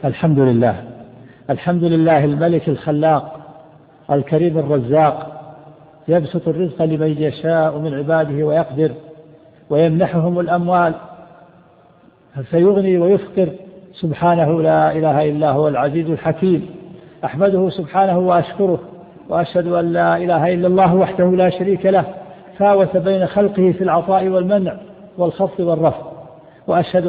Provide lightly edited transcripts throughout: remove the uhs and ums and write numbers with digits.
الحمد لله. الحمد لله الملك الخلاق الكريم الرزاق، يبسط الرزق لمن يشاء من عباده ويقدر، ويمنحهم الأموال فيغني ويفقر. سبحانه لا إله إلا هو العزيز الحكيم. أحمده سبحانه وأشكره، وأشهد أن لا إله إلا الله وحده لا شريك له، فاوت بين خلقه في العطاء والمنع والخفض والرفع. وأشهد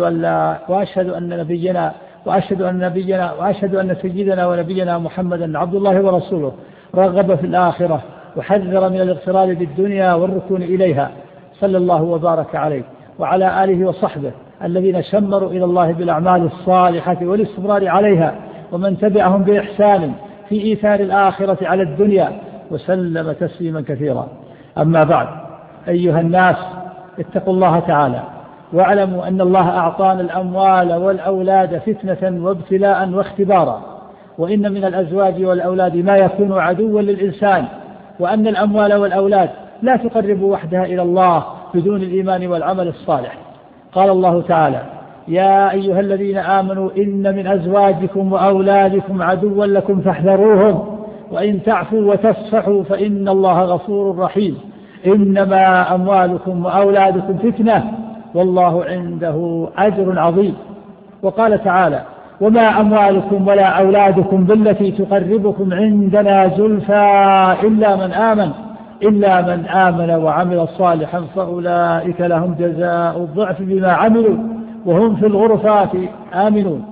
أن سيدنا ونبينا محمدا عبد الله ورسوله، رغب في الآخرة وحذر من الاغترار بالدنيا والركون إليها، صلى الله وبارك عليه وعلى آله وصحبه الذين شمروا إلى الله بالأعمال الصالحة والاستمرار عليها، ومن تبعهم بإحسان في إيثار الآخرة على الدنيا، وسلم تسليما كثيرا. أما بعد، أيها الناس، اتقوا الله تعالى، واعلموا أن الله أعطانا الأموال والأولاد فتنة وابتلاء واختبارا، وإن من الأزواج والأولاد ما يكون عدوا للإنسان، وأن الأموال والأولاد لا تقرب وحدها إلى الله بدون الإيمان والعمل الصالح. قال الله تعالى: يا أيها الذين آمنوا إن من أزواجكم وأولادكم عدوا لكم فاحذروهم، وإن تعفوا وتصفحوا فإن الله غفور رحيم. إنما أموالكم وأولادكم فتنة والله عنده أجر عظيم. وقال تعالى: وما أموالكم ولا أولادكم بالتي تقربكم عندنا زلفى إلا من آمن وعمل صالحا فأولئك لهم جزاء الضعف بما عملوا وهم في الغرفات آمنون.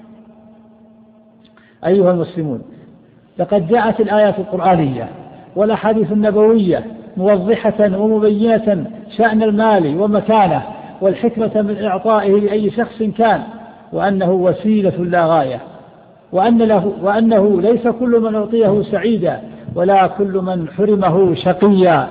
أيها المسلمون، لقد جاءت الآيات القرآنية والأحاديث النبوية موضحة ومبينة شأن المال ومكانه والحكمة من إعطائه لأي شخص كان، وأنه وسيلة لا غاية، وأنه ليس كل من أعطيه سعيدا ولا كل من حرمه شقيا.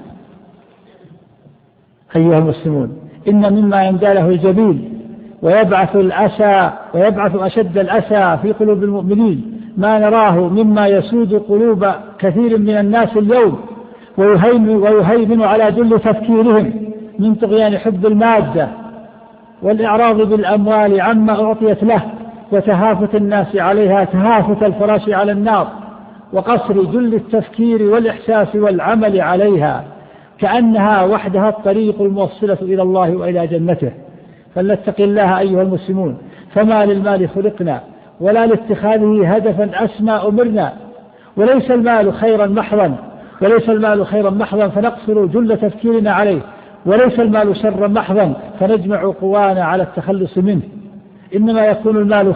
أيها المسلمون، إن مما ينداله الجبين ويبعث أشد الأسى في قلوب المؤمنين ما نراه مما يسود قلوب كثير من الناس اليوم ويهيمن على جل تفكيرهم من طغيان حب المادة والإعراض بالأموال عما أعطيت له، وتهافت الناس عليها تهافت الفراش على النار، وقصر جل التفكير والإحساس والعمل عليها، كأنها وحدها الطريق الموصلة إلى الله وإلى جنته. فلنتق الله أيها المسلمون، فما للمال خلقنا ولا لاتخاذه هدفا أسمى أمرنا. وليس المال خيرا محضا فنقصر جل تفكيرنا عليه، وليس المال شرا محضا فنجمع قوانا على التخلص منه. إنما يكون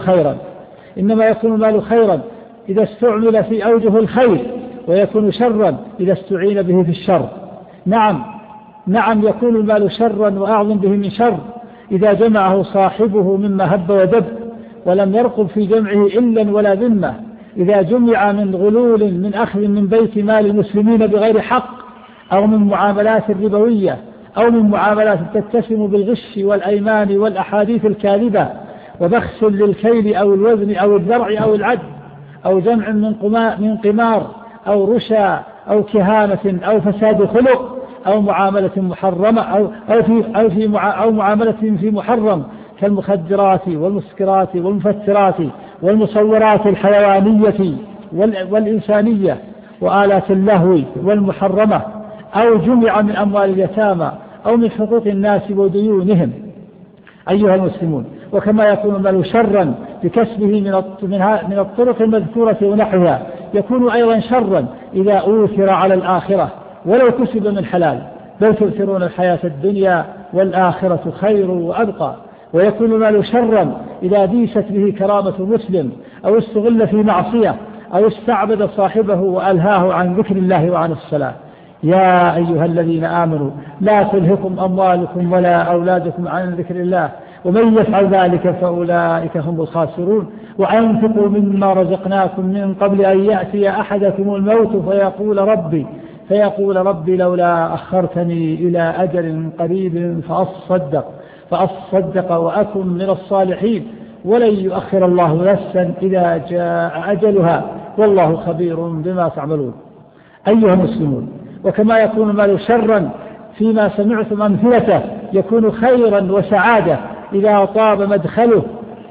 المال خيرا إذا استعمل في أوجه الخير، ويكون شرا إذا استعين به في الشر. نعم يكون المال شرا وأعظم به من شر إذا جمعه صاحبه مما هب ودب ولم يرقب في جمعه إلا ولا ذمة، إذا جمع من غلول من أخذ من بيت مال المسلمين بغير حق، أو من معاملات ربوية، أو من معاملات تتسم بالغش والأيمان والأحاديث الكاذبة، وبخس للكيل أو الوزن أو الذرع أو العد، أو جمع من قمار أو رشا أو كهانة أو فساد خلق، أو معاملة محرمة أو معاملة في محرم كالمخدرات والمسكرات والمفترات والمصورات الحيوانية والإنسانية وآلات اللهو والمحرمة، أو جمع من أموال اليتامى أو من حقوق الناس وديونهم. أيها المسلمون، وكما يكون المال شرا بكسبه من الطرق المذكورة ونحوها، يكون أيضا شرا إذا أوثر على الآخرة ولو كسب من حلال، بل تؤثرون الحياة الدنيا والآخرة خير وأبقى. ويكون المال شرا إذا ديست به كرامة مسلم، أو استغل في معصية، أو استعبد صاحبه وألهاه عن ذكر الله وعن الصلاة. يا أيها الذين آمنوا لا تلهكم أموالكم ولا أولادكم عن ذكر الله ومن يفعل ذلك فأولئك هم الخاسرون. وأنفقوا مما رزقناكم من قبل أن يأتي أحدكم الموت فيقول ربي لولا أخرتني إلى أجل قريب فأصدق وأكن من الصالحين ولن يؤخر الله نفسا إذا جاء أجلها والله خبير بما تعملون. أيها المسلمون، وكما يكون المال شرا فيما سمعتم أمثلته، يكون خيرا وسعادة إذا طاب مدخله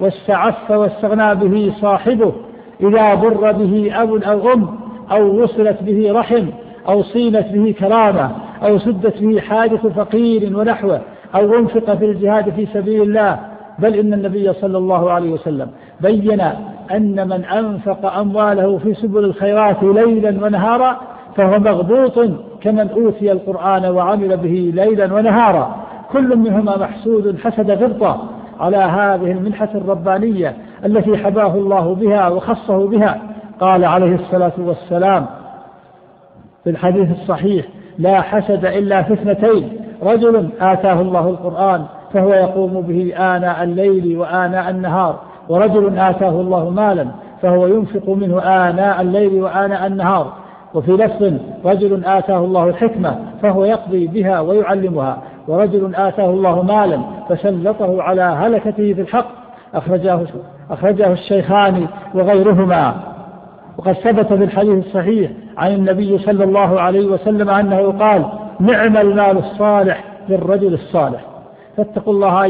واستعف واستغنى به صاحبه، إذا بر به أب أو أم، أو وصلت به رحم، أو صينت به كرامة، أو سدت به حاجة فقير ونحوه، أو أنفق في الجهاد في سبيل الله. بل إن النبي صلى الله عليه وسلم بين أن من أنفق أمواله في سبل الخيرات ليلا ونهارا فهو مغبوط كمن أوتي القرآن وعمل به ليلا ونهارا، كل منهما محسود حسد غبطة على هذه المنحة الربانية التي حباه الله بها وخصه بها. قال عليه الصلاة والسلام في الحديث الصحيح: لا حسد إلا في اثنتين: رجل آتاه الله القرآن فهو يقوم به آناء الليل وآناء النهار، ورجل آتاه الله مالا فهو ينفق منه آناء الليل وآناء النهار. وفي لفظ: رجل آتاه الله الحكمة فهو يقضي بها ويعلمها، ورجل آتاه الله مالا فسلطه على هلكته في الحق. أخرجه الشيخان وغيرهما. وقد ثبت في الحديث الصحيح عن النبي صلى الله عليه وسلم أنه قال: نعم المال الصالح للرجل الصالح. فاتقوا الله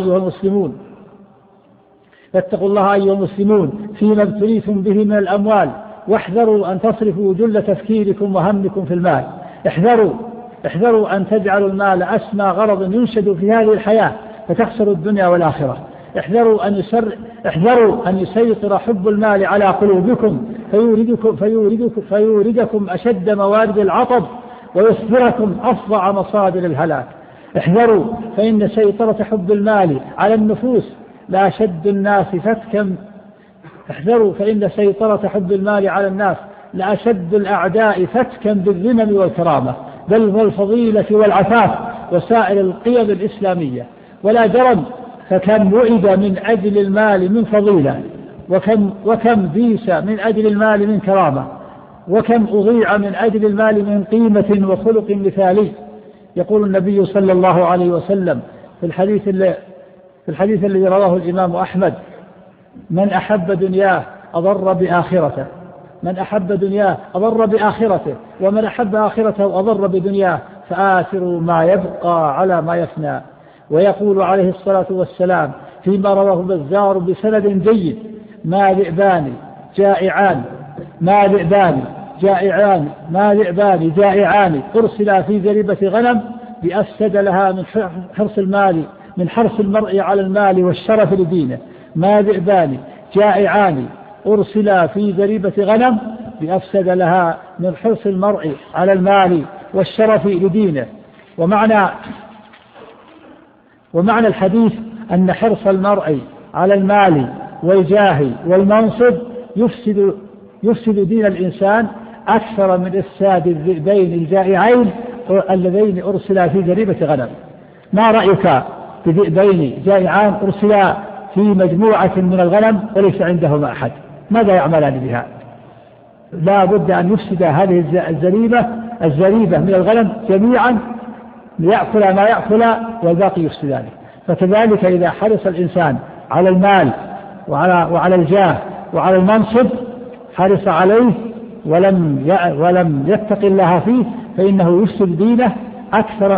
أيها المسلمون فيما ابتليتم به من الأموال، واحذروا أن تصرفوا جل تفكيركم وهمكم في المال. احذروا أن تجعلوا المال أسمى غرض ينشد في هذه الحياة فتخسروا الدنيا والآخرة. احذروا أن يسيطر حب المال على قلوبكم فيوردكم أشد موارد العطب ويصبركم أفظع مصادر الهلاك. احذروا فإن سيطرة حب المال على النفوس لأشد الناس فتكا. احذروا فإن سيطرة حب المال على الناس لأشد الأعداء فتكا بالذمم والكرامة، بل والفضيلة والعفاف وسائر القيم الإسلامية. ولا جرم فكم وئد من أجل المال من فضيلة، وكم ديس من أجل المال من كرامة، وكم أضيع من أجل المال من قيمة وخلق مثالي. يقول النبي صلى الله عليه وسلم في الحديث الذي رواه الإمام أحمد: من أحب دنياه أضر بآخرته، ومن أحب آخرته أضر بدنياه، فآثروا ما يبقى على ما يفنى. ويقول عليه الصلاة والسلام فيما رواه البزار بسند جيد: ما ذئبان جائعان أرسلا في ذريبة غنم بأفسد لها من حرص المرء على المال والشرف لدينه. ما ذئبان جائعان أرسلا في ذريبة غنم بأفسد لها من حرص المرء على المال والشرف لدينه. ومعنى الحديث أن حرص المرء على المال والجاه والمنصب يفسد دين الإنسان أكثر من إفساد الذئبين الجائعين اللذين أرسلا في ذريبة غنم. ما رأيك بذئبين جائعان أرسلا في مجموعة من الغنم وليس عندهما أحد؟ ماذا يعملان بها؟ لا بد أن يفسد هذه الزريبة من الغنم جميعا ليأكل ما يأكل والباقي يفسدانه. فكذلك إذا حرص الإنسان على المال وعلى الجاه وعلى المنصب، حرص عليه ولم يتق الله فيه، فإنه يفسد دينه أكثر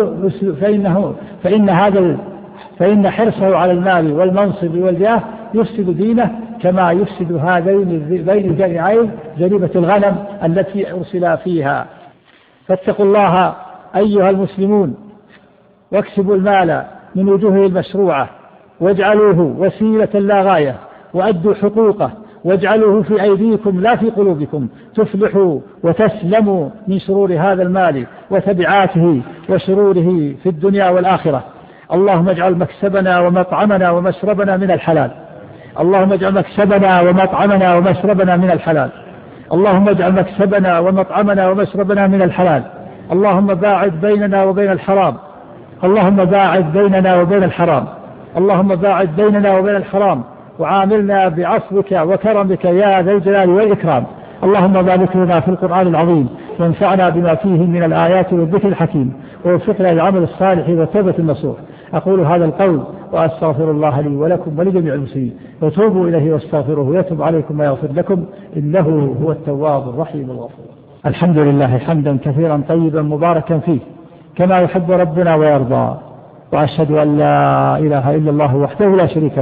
فإن حرصه على المال والمنصب والجاه يفسد دينه كما يفسد هذين الذئبين الجائعين ذريبة الغنم التي أرسلا فيها. فاتقوا الله أيها المسلمون واكسبوا المال من وجوهه المشروعة واجعلوه وسيلة لا غاية، وأدوا حقوقه واجعلوه في أيديكم لا في قلوبكم، تفلحوا وتسلموا من شرور هذا المال وتبعاته وشروره في الدنيا والآخرة. اللهم اجعل مكسبنا ومطعمنا ومشربنا من الحلال. اللهم اجعل مكسبنا ومطعمنا ومشربنا من الحلال. اللهم اجعل مكسبنا ومطعمنا ومشربنا من الحلال. اللهم باعد بيننا وبين الحرام. اللهم باعد بيننا وبين الحرام. اللهم باعد بيننا وبين الحرام، وعاملنا بعفوك وكرمك يا ذا الجلال والإكرام. اللهم بارك لنا في القرآن العظيم، وانفعنا بما فيه من الآيات والذكر الحكيم، ووفقنا للعمل الصالح والتوبة النصوح. أقول هذا القول وأستغفر الله لي ولكم ولجميع المسلمين، وتوبوا إليه واستغفروه يتوب عليكم ويغفر لكم، إنه هو التواب الرحيم الغفور. الحمد لله حمدا كثيرا طيبا مباركا فيه كما يحب ربنا ويرضى، وأشهد أن لا إله إلا الله وحده لا شريك له،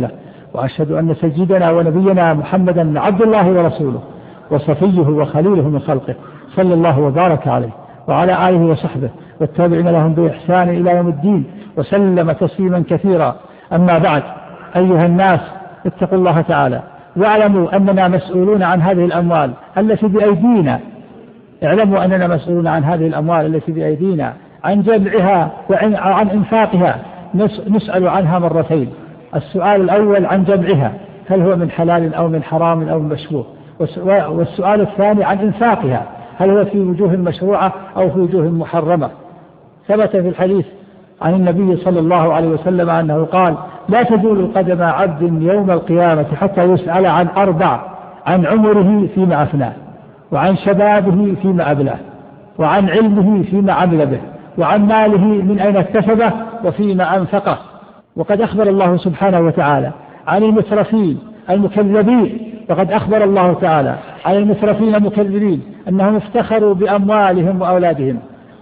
وأشهد أن سيدنا ونبينا محمدا عبد الله ورسوله وصفيه وخليله من خلقه، صلى الله وبارك عليه وعلى آله وصحبه والتابعين لهم بإحسان إلى يوم الدين وسلم تسليما كثيرا. أما بعد، أيها الناس، اتقوا الله تعالى واعلموا أننا مسؤولون عن هذه الأموال التي بأيدينا. اعلموا أننا مسؤولون عن هذه الأموال التي بأيدينا، عن جمعها وعن إنفاقها. نسأل عنها مرتين: السؤال الأول عن جمعها، هل هو من حلال أو من حرام أو من مشبوه، والسؤال الثاني عن إنفاقها، هل هو في وجوه مشروعة أو في وجوه محرمة. ثبت في الحديث عن النبي صلى الله عليه وسلم أنه قال: لا تزول قدم عبد يوم القيامة حتى يسأل عن 4: عن عمره فيما أفناه، وعن شبابه فيما أبلاه، وعن علمه فيما عمل به، وعن ماله من أين اكتسبه وفيما أنفقه. وقد أخبر الله سبحانه وتعالى عن المسرفين المكذبين، وقد أخبر الله تعالى عن المسرفين المكذبين أنهم افتخروا بأموالهم وأولادهم،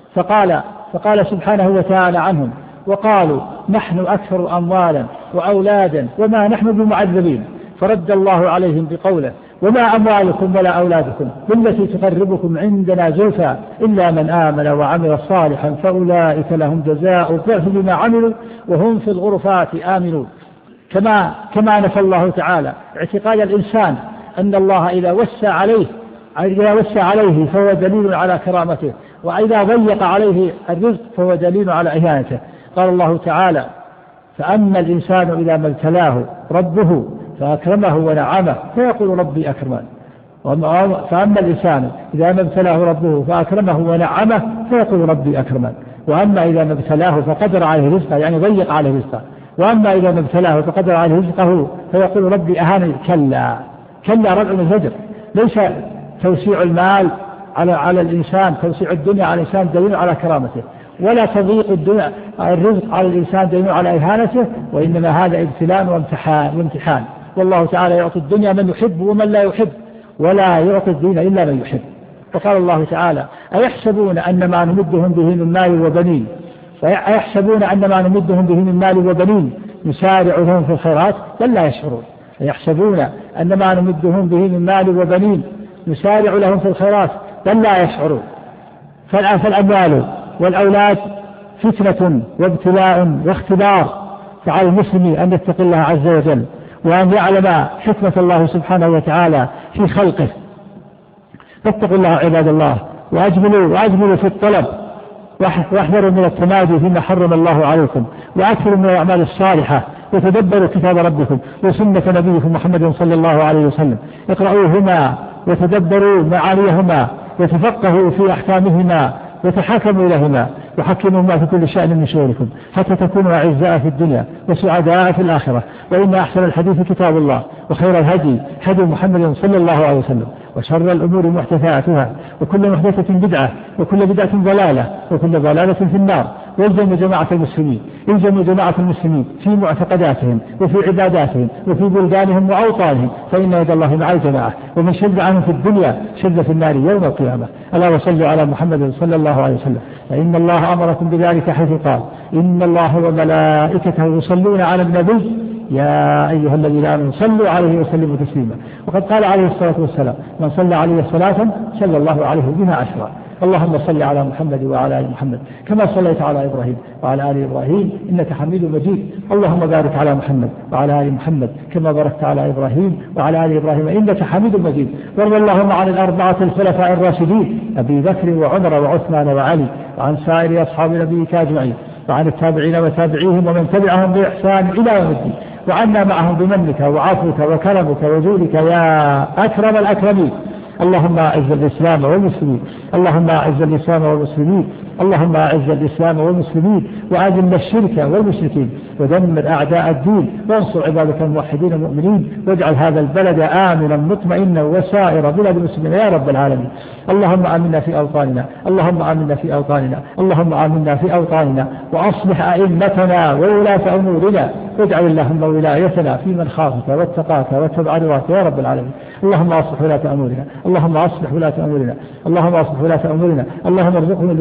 فقال سبحانه وتعالى عنهم: وقالوا نحن أكثر أموالا وأولادا وما نحن بمعذبين. فرد الله عليهم بقوله: وما أموالكم ولا أولادكم بالتي تقربكم عندنا زلفى إلا من آمن وعمل صالحا فأولئك لهم جزاء الضعف بما عملوا وهم في الغرفات آمنون. كما نفى الله تعالى اعتقاد الإنسان أن الله إذا وسع عليه فهو دليل على كرامته، وإذا ضيق عليه الرزق فهو دليل على إهانته. قال الله تعالى: فأما الإنسان إذا ما ابتلاه ربه فأكرمه ونعمه فيقول ربي أكرمن. فأما الإنسان إذا ما ابتلاه ربه فأكرمه ونعمه فيقول ربي أكرمن. وأما إذا ما ابتلاه فقدر عليه رزقه، يعني ضيق عليه رزقه. وأما إذا ما ابتلاه فقدر عليه رزقه فيقول ربي أهانني. كلا رجع من زجر. ليس توسيع المال على الإنسان، توسيع الدنيا على الإنسان دليل على كرامته، ولا تضييق الرزق على الإنسان دليل على إهانته، وإنما هذا ابتلاء وامتحان. والله تعالى يعطي الدنيا من يحب ومن لا يحب، ولا يعطي الدين إلا من يحب. وقال الله تعالى: أيحسبون أن ما نمدهم به من مال وبنين نسارع لهم في الخيرات بل لا يشعرون. يحسبون أن ما نمدهم به من مال وبنين نسارع لهم في الخيرات بل لا يشعرون. فالأموال والأولاد فتنة وابتلاء واختبار، فعلى المسلم أن يتقي الله عز وجل، وأن يعلم حكمة الله سبحانه وتعالى في خلقه. فاتقوا الله عباد الله، وأجملوا في الطلب، واحذروا من التمادي فيما حرم الله عليكم، وأكثروا من الأعمال الصالحة، وتدبروا كتاب ربكم وسنة نبيكم محمد صلى الله عليه وسلم. اقرأوهما وتدبروا معانيهما، وتفقهوا في أحكامهما، وتحاكموا إليهما، وحكموهما في كل شأن من شؤونكم، حتى تكونوا أعزاء في الدنيا وسعداء في الآخرة. وإن أحسن الحديث كتاب الله، وخير الهدي هدي محمد صلى الله عليه وسلم، وشر الأمور محدثاتها، وكل محدثة بدعة، وكل بدعة ضلالة، وكل ضلالة في النار. والزموا جماعة المسلمين في معتقداتهم وفي عباداتهم وفي بلدانهم وأوطانهم، فإن يد الله مع الجماعة، ومن شد عنهم في الدنيا شد في النار يوم القيامة. ألا وصلوا على محمد صلى الله عليه وسلم، فإن الله أمركم بذلك حيث قال: إن الله وملائكته يصلون على النبي يا أيها الذين آمنوا صلوا عليه وسلموا تسليما. وقد قال عليه الصلاة والسلام: من صلى عليه صلاة صلى الله عليه بها 10. اللهم صل على محمد وعلى آل محمد كما صليت على إبراهيم وعلى آل إبراهيم إنك حميد مجيد. اللهم بارك على محمد وعلى آل محمد كما باركت على إبراهيم وعلى آل إبراهيم إنك حميد مجيد. وارض اللهم عن الأربعة الخلفاء الراشدين أبي بكر وعمر وعثمان وعلي، وعن سائر أصحاب نبيك أجمعين، وعن التابعين وتابعيهم ومن تبعهم بإحسان إلى يوم الدين، وعنا معهم بمنك وعفوك وكرمك وجودك يا أكرم الأكرمين. اللهم أعز الإسلام والمسلمين، اللهم أعز الإسلام والمسلمين، اللهم أعز الإسلام والمسلمين، وأذل الشرك والمشركين، ودمر أعداء الدين، وانصر عبادك الموحدين المؤمنين، واجعل هذا البلد آمنا مطمئنا وسائر بلاد المسلمين يا رب العالمين. اللهم آمنا في أوطاننا، اللهم آمنا في أوطاننا، اللهم آمنا في أوطاننا، وأصلح أئمتنا وولاة أمورنا، واجعل اللهم ولايتنا في من خافك واتقاك واتبع رضاك يا رب العالمين. اللهم أصلح ولاة أمورنا، اللهم أصلح ولاة أمورنا، اللهم أصلح ولاة أمورنا، اللهم ارزقهم البطانة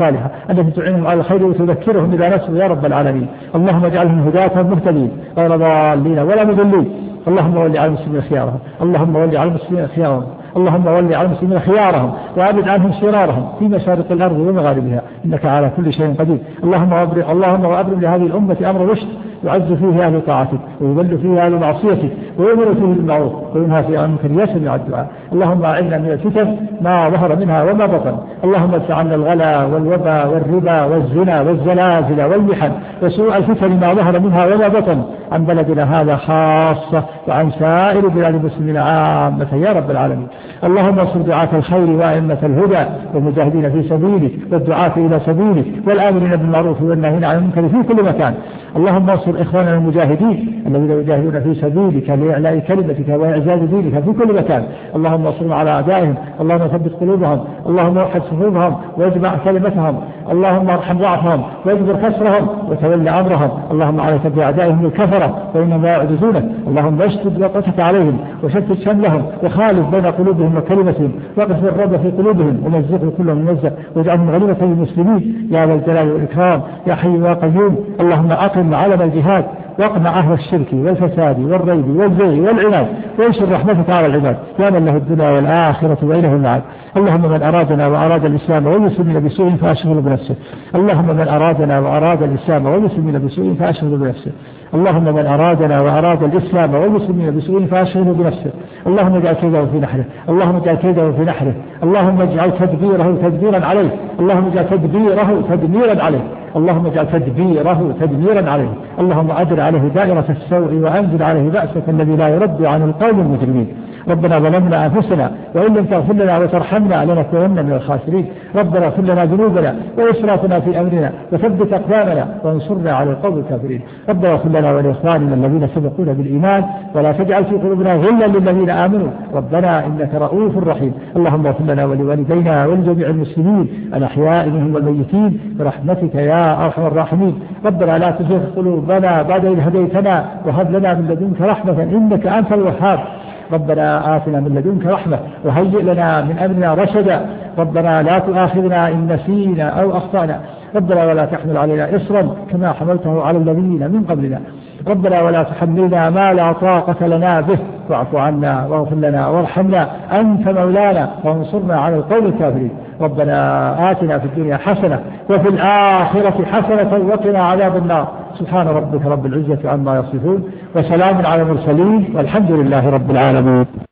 الصالحة التي تعينهم على الخير وتذكرهم إذا نسوا يا رب العالمين. اللهم اجعلهم هداة مهتدين غير ضالين ولا مضلين. اللهم ول على المسلمين خيارهم، اللهم ول على المسلمين خيارهم، اللهم ول على المسلمين خيارهم وأبعد عنهم شرارهم في مشارق الأرض ومغاربها إنك على كل شيء قدير. اللهم وأبرم لهذه الأمة أمر رشد يعز فيه أهل طاعتك ويذل فيه أهل معصيتك ويؤمر فيه بالمعروف وينهى فيه عن المنكر يسمع الدعاء. اللهم أعذنا من الفتن ما ظهر منها وما بطن. اللهم ادفع عنا الغلا والوبا والربا والزنا والزلازل والمحن وسوء الفتن ما ظهر منها وما بطن عن بلدنا هذا خاصة وعن سائر بلاد المسلمين عامة يا رب العالمين. اللهم انصر دعاة الخير وأئمة الهدى والمجاهدين في سبيلك والدعاة إلى سبيلك والآمرين بالمعروف والناهين عن المنكر في كل مكان. اللهم انصر إخواننا المجاهدين الذين يجاهدون في سبيلك لإعلاء كلمتك وإعزاز دينك في كل مكان. اللهم انصرهم على أعدائهم، اللهم ثبت قلوبهم، اللهم وحد صفوفهم واجمع كلمتهم، اللهم ارحم ضعفهم واجبر كسرهم وتولى أمرهم. اللهم عليك بأعدائهم الكفرة فإنهم لا يعجزونك. اللهم اشتد وطأتك عليهم وشتت شملهم وخالف بين قلوبهم وكلمتهم واقف الرب في قلوبهم ومزقوا كلهم ممزق واجعلهم غنيمة للمسلمين يا ذا الجلال والإكرام يا حي يا قيوم. اللهم أقم علم الجهاد واقمع أهل الشرك والفساد والريب والزيغ والعناد وانشر رحمتك على العباد يا من له الدنيا والآخرة وإله المعاد. اللهم من أرادنا وأراد الإسلام والمسلمين بسوء فأشغل بنفسه. اللهم من أرادنا وأراد الإسلام والمسلمين بسوء فأشغل بنفسه. اللهم من أرادنا وأراد الإسلام والمسلمين بسوء فأشغله بنفسه. اللهم اجعل كيده في نحره، اللهم اجعل كيده في نحره، اللهم اجعل تدبيره تدبيرا عليه، اللهم اجعل تدبيره تدميرا عليه، اللهم اجعل تدبيره تدميرا عليه. اللهم أدر عليه دائرة السوء وأنزل عليه بأسك الذي لا يرد عن القوم المجرمين. ربنا ظلمنا أنفسنا وإن لم تغفر لنا وترحمنا لنكونن من الخاسرين. ربنا اغفر لنا ذنوبنا وإسرافنا في أمرنا وثبت أقدامنا وانصرنا على القوم الكافرين. ربنا اغفر لنا ولإخواننا الذين سبقونا بالإيمان ولا تجعل في قلوبنا غلا للذين آمنوا ربنا إنك رؤوف رحيم. اللهم اغفر لنا ولوالدينا ولجميع المسلمين الأحياء منهم والميتين برحمتك يا أرحم الراحمين. ربنا لا تزغ قلوبنا بعد إذ هديتنا وهب لنا من لدنك رحمة إنك أنت الوهاب. ربنا آتنا من لدنك رحمة وهيئ لنا من أمرنا رشدا. ربنا لا تؤاخذنا إن نسينا أو أخطأنا. ربنا ولا تحمل علينا إصرا كما حملته على الذين من قبلنا. ربنا ولا تحملنا ما لا طاقة لنا به واعف عنا واغفر لنا وارحمنا أنت مولانا وانصرنا على القوم الكافرين. ربنا آتنا في الدنيا حسنة وفي الآخرة حسنة وقنا عذاب النار. سبحان ربك رب العزة عما يصفون وسلام على المرسلين والحمد لله رب العالمين.